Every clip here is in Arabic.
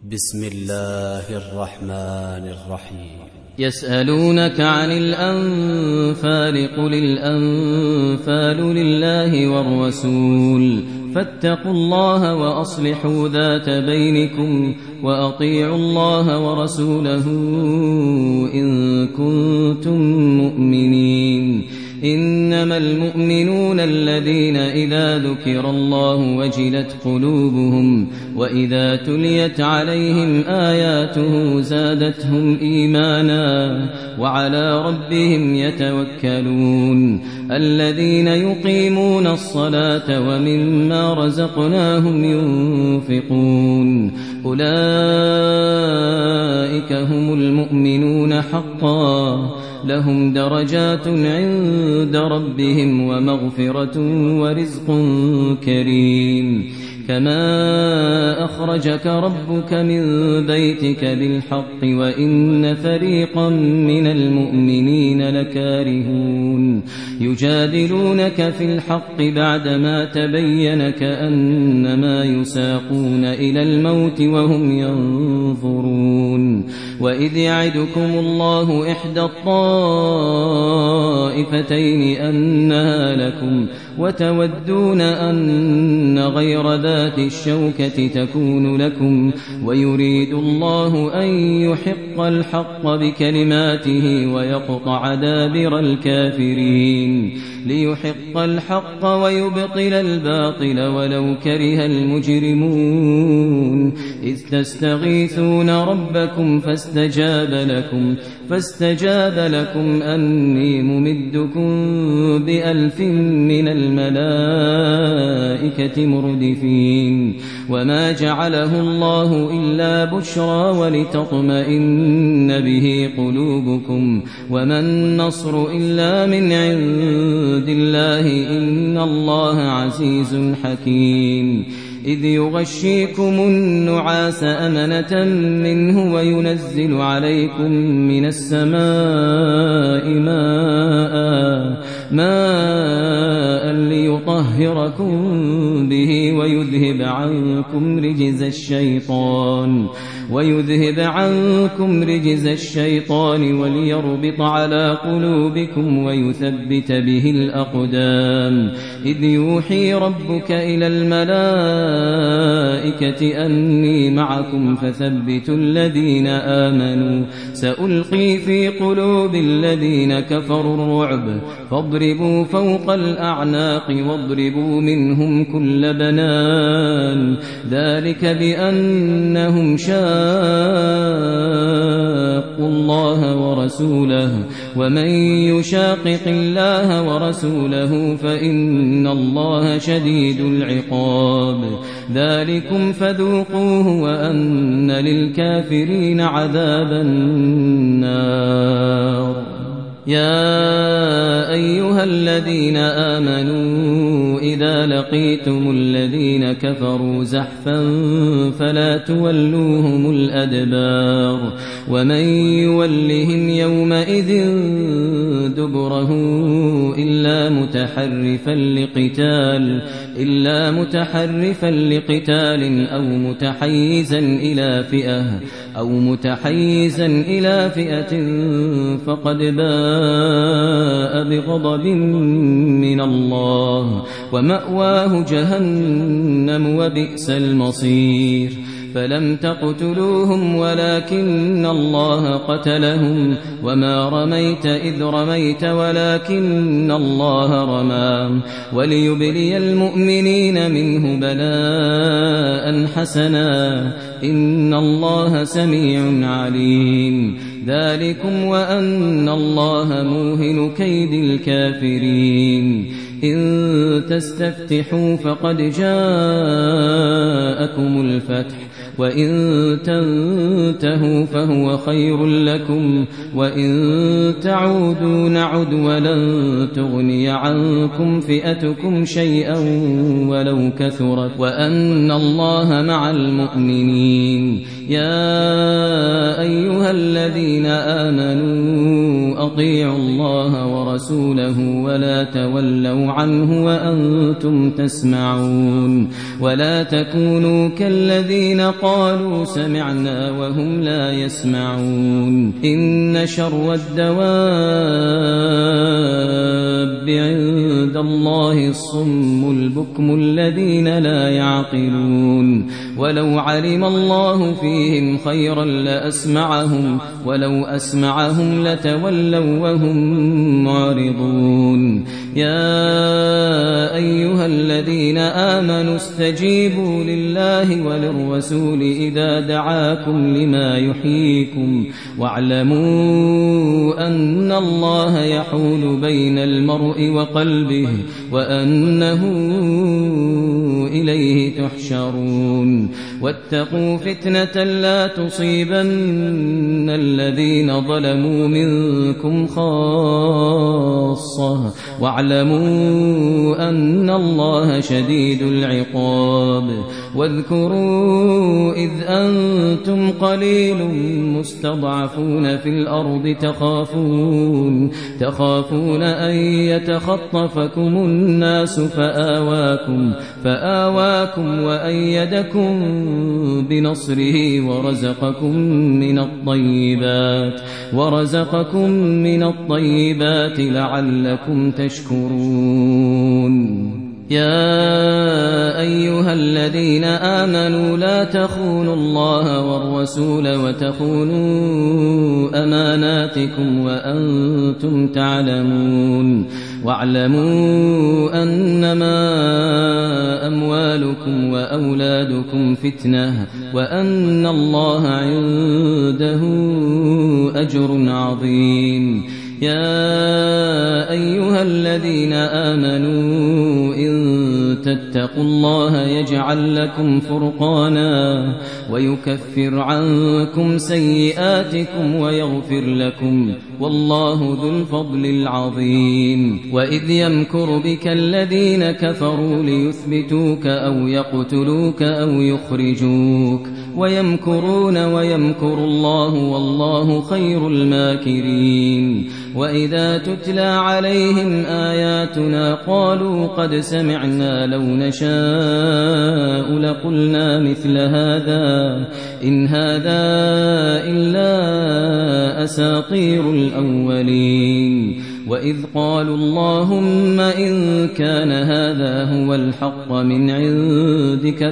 بسم الله الرحمن الرحيم. يسألونك عن الأنفال قل الأنفال لله والرسول فاتقوا الله وأصلحوا ذات بينكم وأطيعوا الله ورسوله إن كنتم مؤمنين. إنما المؤمنون الذين إذا ذكر الله وجلت قلوبهم وإذا تليت عليهم آياته زادتهم إيمانا وعلى ربهم يتوكلون. الذين يقيمون الصلاة ومما رزقناهم ينفقون أولئك هم المؤمنون حقا لهم درجات عند ربهم ومغفرة ورزق كريم. كما أخرجك ربك من بيتك بالحق وإن فريقا من المؤمنين لكارهون يجادلونك في الحق بعدما تبين كأنما يساقون إلى الموت وهم ينظرون. وإذ يعدكم الله إحدى الطائفتين أنها لكم وتودون أن غير ذات الشوكة تكون لكم ويريد الله أن يحق الحق بكلماته ويقطع دابر الكافرين ليحق الحق ويبطل الباطل ولو كره المجرمون. إذ تستغيثون ربكم فاستجاب لكم أني ممدكم ب1000 من الملائكة مردفين. وما جعله الله إلا بشرى ولتطمئن به قلوبكم وما النصر إلا من عند الله إن الله عزيز حكيم. إذ يغشيكم النعاس أمنة منه وينزل عليكم من السماء ماء ليطهركم به ويذهب عنكم رجز الشيطان وليربط على قلوبكم ويثبت به الأقدام. إذ يوحي ربك إلى الملائكة أني معكم فثبتوا الذين آمنوا سألقي في قلوب الذين كفروا الرعب فاضربوا فوق الأعناق واضربوا منهم كل بنان. ذلك بأنهم شاقوا الله ورسوله ومن يشاقق الله ورسوله فإن الله شديد العقاب. ذلكم فذوقوه وأن للكافرين عذاب النار. يا أيها الذين آمنوا إذا لقيتم الذين كفروا زحفا فلا تولوهم الأدبار ومن يولهم يومئذ دبره إلا متحرفا لقتال أو متحيزا إلى فئة فقد باء بغضب من الله ومأواه جهنم وبئس المصير. فلم تقتلوهم ولكن الله قتلهم وما رميت إذ رميت ولكن الله رمى وليبلي المؤمنين منه بلاء حسنا إن الله سميع عليم. ذلكم وأن الله موهن كيد الكافرين. إن تستفتحوا فقد جاءكم الفتح وإن تنتهوا فهو خير لكم وإن تعودوا نعد ولن تغني عنكم فئتكم شيئا ولو كثرت وأن الله مع المؤمنين. يا أيها الذين آمنوا أطيعوا الله ورسوله ورسوله ولا تولوا عنه وأنتم تسمعون ولا تكونوا كالذين قالوا سمعنا وهم لا يسمعون إن شر الدواب عند الله الصم البكم الذين لا يعقلون ولو علم الله فيهم خيرا لأسمعهم ولو أسمعهم لتولوا وهم معرضون يا أيها الذين آمنوا استجيبوا لله وللرسول إذا دعاكم لما يحييكم واعلموا أن الله يحول بين المرء وقلبه وأنه إليه تحشرون واتقوا فتنة لا تصيبن الذين ظلموا منكم خاصة واعلموا أن الله شديد العقاب واذكروا إذ أنتم قليل مستضعفون في الأرض تخافون أن يتخطفكم الناس فآواكم وأيدكم بنصره ورزقكم من الطيبات لعلكم تشكرون يا أيها الذين آمنوا لا تخونوا الله والرسول وتخونوا أماناتكم وأنتم تعلمون واعلموا أنما أموالكم وأولادكم فتنة وأن الله عنده أجر عظيم يا أيها الذين آمنوا إن تتقوا الله يجعل لكم فرقانا ويكفر عنكم سيئاتكم ويغفر لكم والله ذو الفضل العظيم وإذ يمكر بك الذين كفروا ليثبتوك أو يقتلوك أو يخرجوك ويمكرون ويمكر الله والله خير الماكرين وإذا تتلى عليهم آياتنا قالوا قد سمعنا لو نشاء لقلنا مثل هذا إن هذا إلا أساطير الأولين وإذ قالوا اللهم إن كان هذا هو الحق من عندك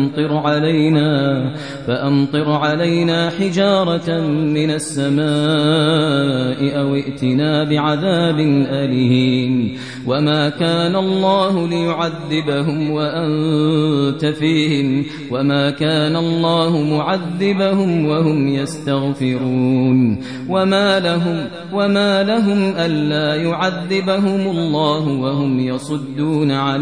فأمطر علينا حجارة من السماء أو ائتنا بعذاب أليم وما كان الله ليعذبهم وأنت فيهم وما كان الله معذبهم وهم يستغفرون وما لهم ألا يعذبهم الله وهم يصدون عن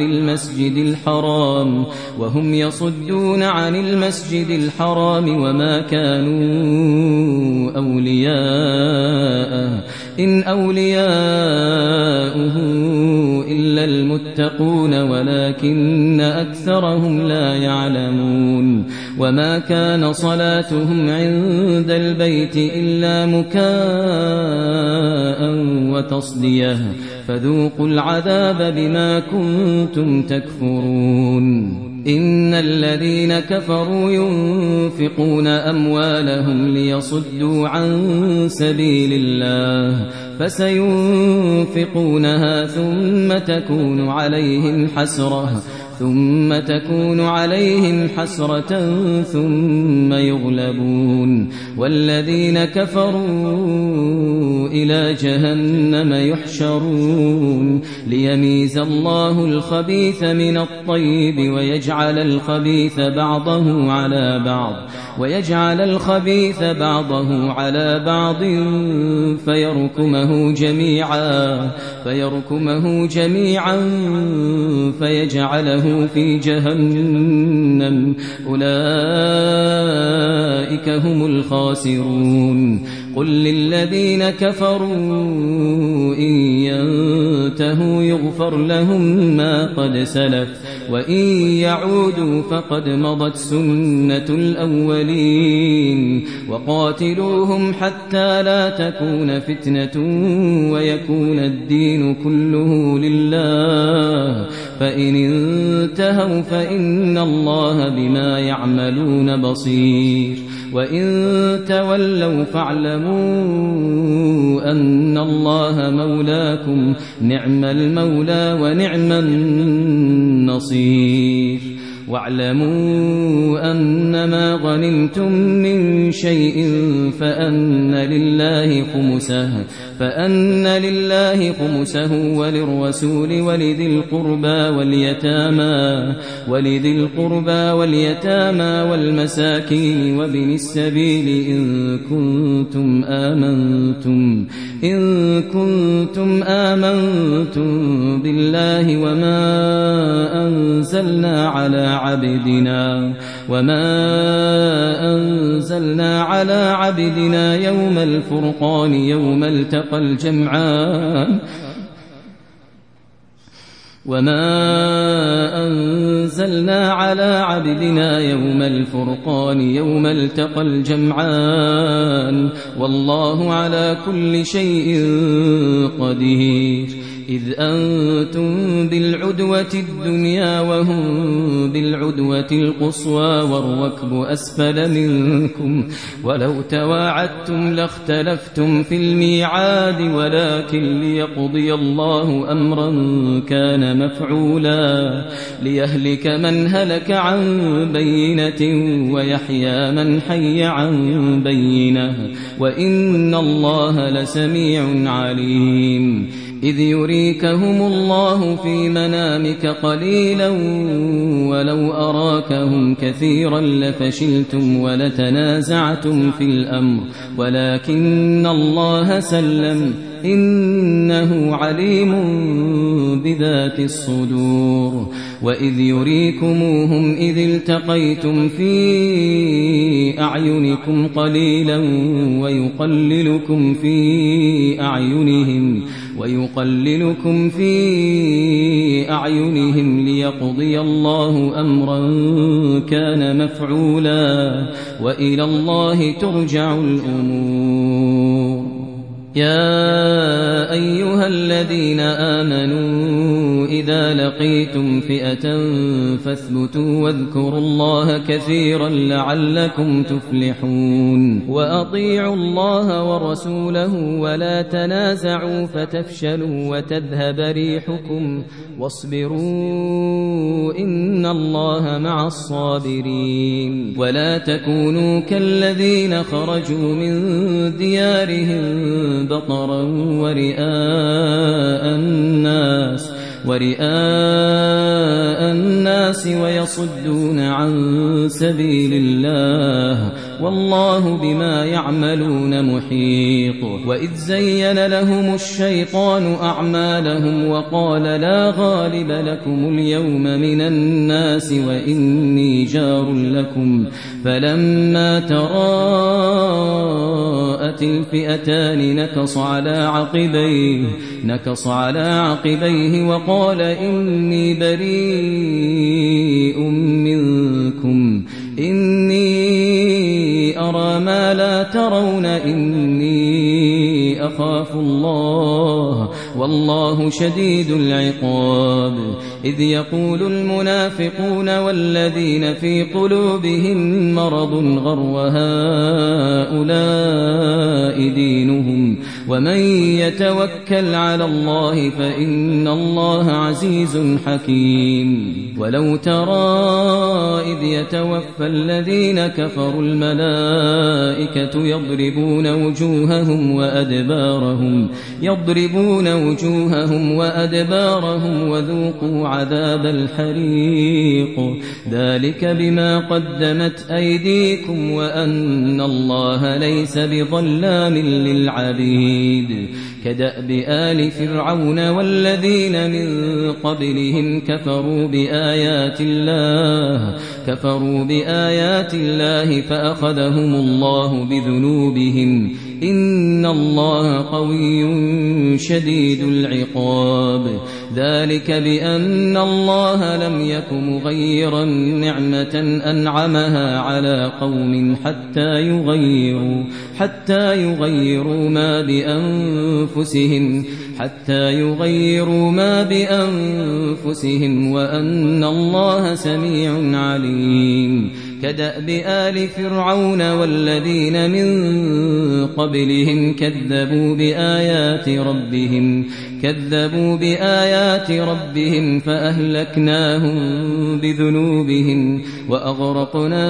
المسجد الحرام وما كانوا أولياءه إن أولياؤه إلا المتقون ولكن أكثرهم لا يعلمون وما كان صلاتهم عند البيت إلا مكاء وتصدية فذوقوا العذاب بما كنتم تكفرون إن الذين كفروا ينفقون أموالهم ليصدوا عن سبيل الله فسينفقونها ثم تكون عليهم حسرة ثم يغلبون والذين كفروا إلى جهنم يحشرون ليميز الله الخبيث من الطيب ويجعل الخبيث بعضه على بعض فيركمه جميعا فيجعله في جهنم أولئك هم الخاسرون قل للذين كفروا إن ينتهوا يغفر لهم ما قد سلف وإن يعودوا فقد مضت سنة الأولين وقاتلوهم حتى لا تكون فتنة ويكون الدين كله لله فإن انتهوا فإن الله بما يعملون بصير وإن تولوا فاعلموا أن الله مولاكم نعم المولى ونعم النصير واعلموا أنما غنمتم من شيء فأن لله خمسه وللرسول ولذي القربى واليتامى والمساكين وابن السبيل إن كنتم آمنتم بالله وما أنزلنا على عبدنا يوم الفرقان يوم التقى الجمعان والله على كل شيء قدير إذ أنتم بالعدوة الدنيا وهم بالعدوة القصوى والركب أسفل منكم ولو تواعدتم لاختلفتم في الميعاد ولكن ليقضي الله أمرا كان مفعولا ليهلك من هلك عن بينة ويحيى من حي عن بينة وإن الله لسميع عليم إذ يريكهم الله في منامك قليلا ولو أراكهم كثيرا لفشلتم ولتنازعتم في الأمر ولكن الله سلم إنه عليم بذات الصدور وإذ يريكموهم إذ التقيتم في أعينكم قليلا ويقللكم في أعينهم ليقضي الله أمرا كان مفعولا وإلى الله ترجع الأمور يا أيها الذين آمنوا إذا لقيتم فئة فاثبتوا واذكروا الله كثيرا لعلكم تفلحون وأطيعوا الله ورسوله ولا تنازعوا فتفشلوا وتذهب ريحكم واصبروا إن الله مع الصابرين ولا تكونوا كالذين خرجوا من ديارهم بطرا ورئاء الناس ويصدون عن سبيل الله والله بما يعملون محيط وإذ زين لهم الشيطان أعمالهم وقال لا غالب لكم اليوم من الناس وإني جار لكم فلما تراءت الفئتان نكص على عقبيه وقال إني بريء منكم إني أرى ما لا ترون إني أخاف الله والله شديد العقاب إذ يقول المنافقون والذين في قلوبهم مرض غر هؤلاء دينهم ومن يتوكل على الله فإن الله عزيز حكيم ولو ترى إذ يتوفى الذين كفروا الملائكة يضربون وجوههم وأدبارهم وذوقوا عذاب الحريق ذلك بما قدمت أيديكم وأن الله ليس بظلام للعبيد كدأب آل فرعون والذين من قبلهم كفروا بآيات الله فأخذهم الله بذنوبهم إن الله قوي شديد العقاب ذلك بأن الله لم يك مغيرا نعمة أنعمها على قوم حتى يغيروا ما بأنفسهم وأن الله سميع عليم كدأب آل فرعون والذين من قبلهم كذبوا بآيات ربهم فأهلكناهم بذنوبهم وأغرقنا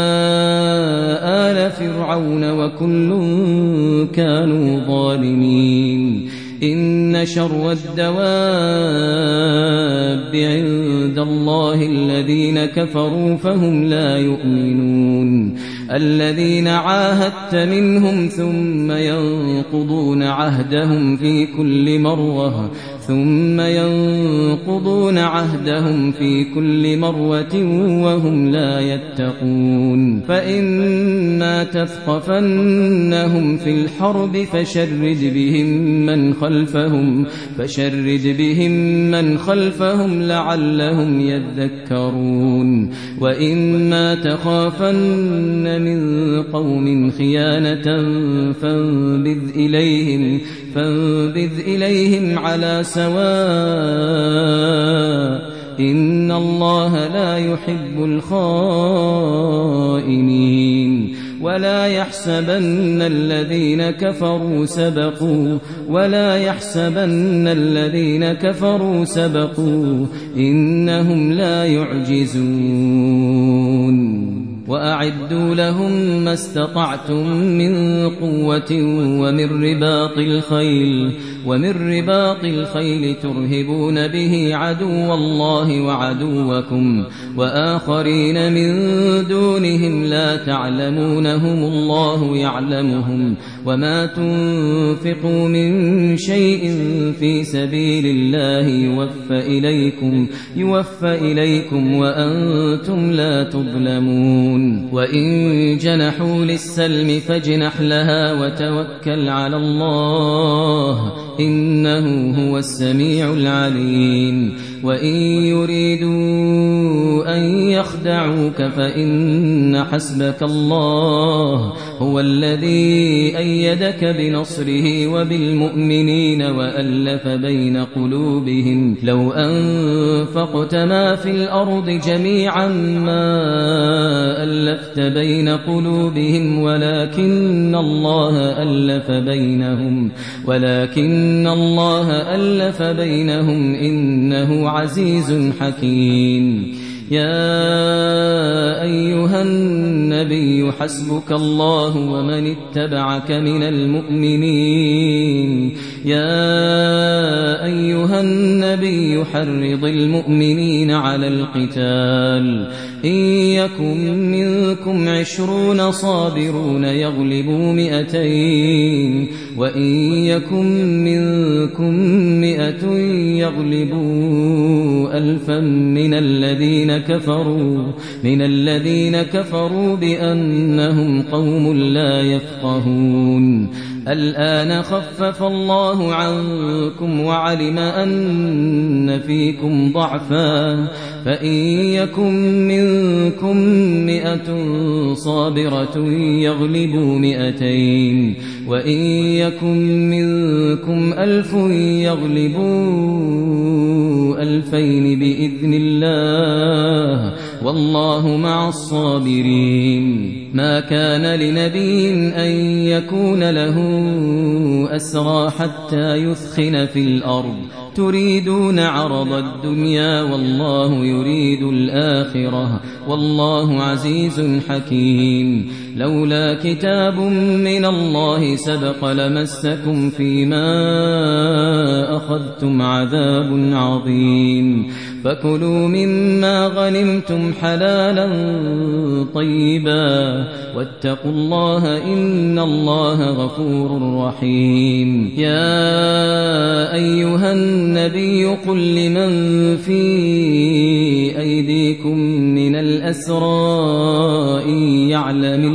آل فرعون وكل كانوا ظالمين إن شر الدواب عند الله الذين كفروا فهم لا يؤمنون الذين عاهدت منهم ثم ينقضون عهدهم في كل مرة وهم لا يتقون فإما تثقفنهم في الحرب فشرد بهم من خلفهم لعلهم يذكرون وإما تخافن من قوم خيانة فانبذ إليهم على سواء إن الله لا يحب الخائنين ولا يحسبن الذين كفروا سبقوا إنهم لا يعجزون وأعدوا لهم ما استطعتم من قوة ومن رباط الخيل ترهبون به عدو الله وعدوكم وآخرين من دونهم لا تعلمونهم الله يعلمهم وما تنفقوا من شيء في سبيل الله يوفى إليكم وأنتم لا تظلمون وإن جنحوا للسلم فاجنح لها وتوكل على الله إنه هو السميع العليم وإن يريدوا أن يخدعوك فإن حسبك الله هو الذي أيدك بنصره وبالمؤمنين وألف بين قلوبهم لو أنفقت ما في الأرض جميعا ما ألفت بين قلوبهم ولكن الله ألف بينهم إنه عزيز حكيم يا أيها النبي حسبك الله ومن اتبعك من المؤمنين يا أيها النبي حرض المؤمنين على القتال إن يكن منكم 20 صابرون يغلبوا 200 وإن يكن منكم 100 يغلبوا 1000 من الذين كفروا بأنهم قوم لا يفقهون الآن خفف الله عنكم وعلم أن فيكم ضعفا فإن يكن منكم 100 صابرة يغلبوا 200 وإن يكن منكم 1000 يغلبوا 2000 بإذن الله والله مع الصابرين. ما كان لنبي أن يكون له أسرى حتى يثخن في الأرض تريدون عرض الدنيا والله يريد الآخرة والله عزيز حكيم. لولا كتاب من الله سبق لمسكم فيما أخذتم عذاب عظيم. فكلوا مما غنمتم حلالا طيبا واتقوا الله إن الله غفور رحيم. يا أيها النبي قل لمن في أيديكم من الأسرى إن يعلم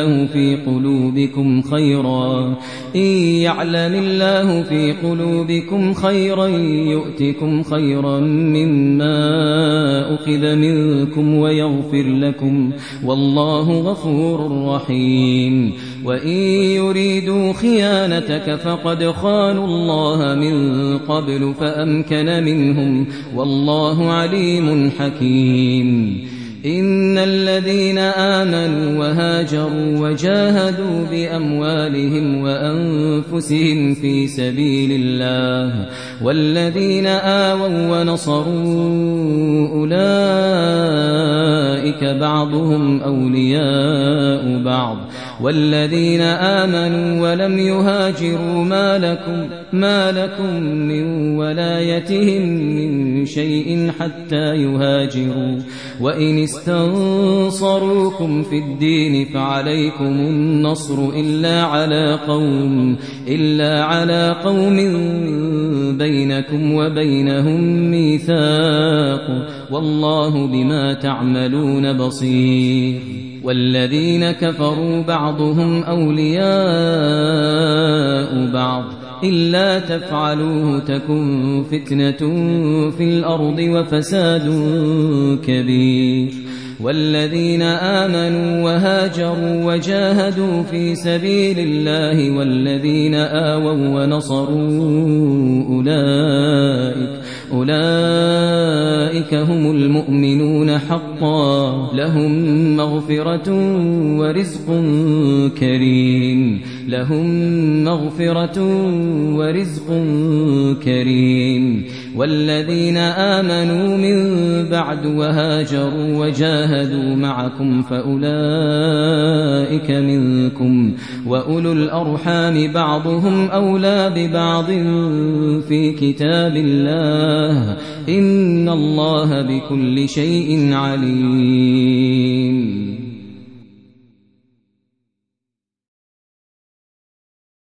الله في قلوبكم خيرا يؤتكم خيرا مما أخذ منكم ويغفر لكم والله غفور رحيم. وإن يريدوا خيانتك فقد خانوا الله من قبل فأمكن منهم والله عليم حكيم. إن الذين آمنوا وهاجروا وجاهدوا بأموالهم وأنفسهم في سبيل الله والذين آووا ونصروا أولئك بعضهم أولياء بعض والذين آمنوا ولم يهاجروا ما لكم من ولايتهم من شيء حتى يهاجروا وإن استنصروكم في الدين فعليكم النصر إلا على قوم بينكم وبينهم ميثاق والله بما تعملون بصير. والذين كفروا بعضهم أولياء بعض إلا تفعلوه تكن فتنة في الأرض وفساد كبير. والذين آمنوا وهاجروا وجاهدوا في سبيل الله والذين آووا ونصروا أولئك هم المؤمنون حقا لهم مغفرة ورزق كريم. والذين آمنوا من بعد وهاجروا وجاهدوا معكم فأولئك منكم وأولو الأرحام بعضهم أولى ببعض في كتاب الله إن الله بكل شيء عليم.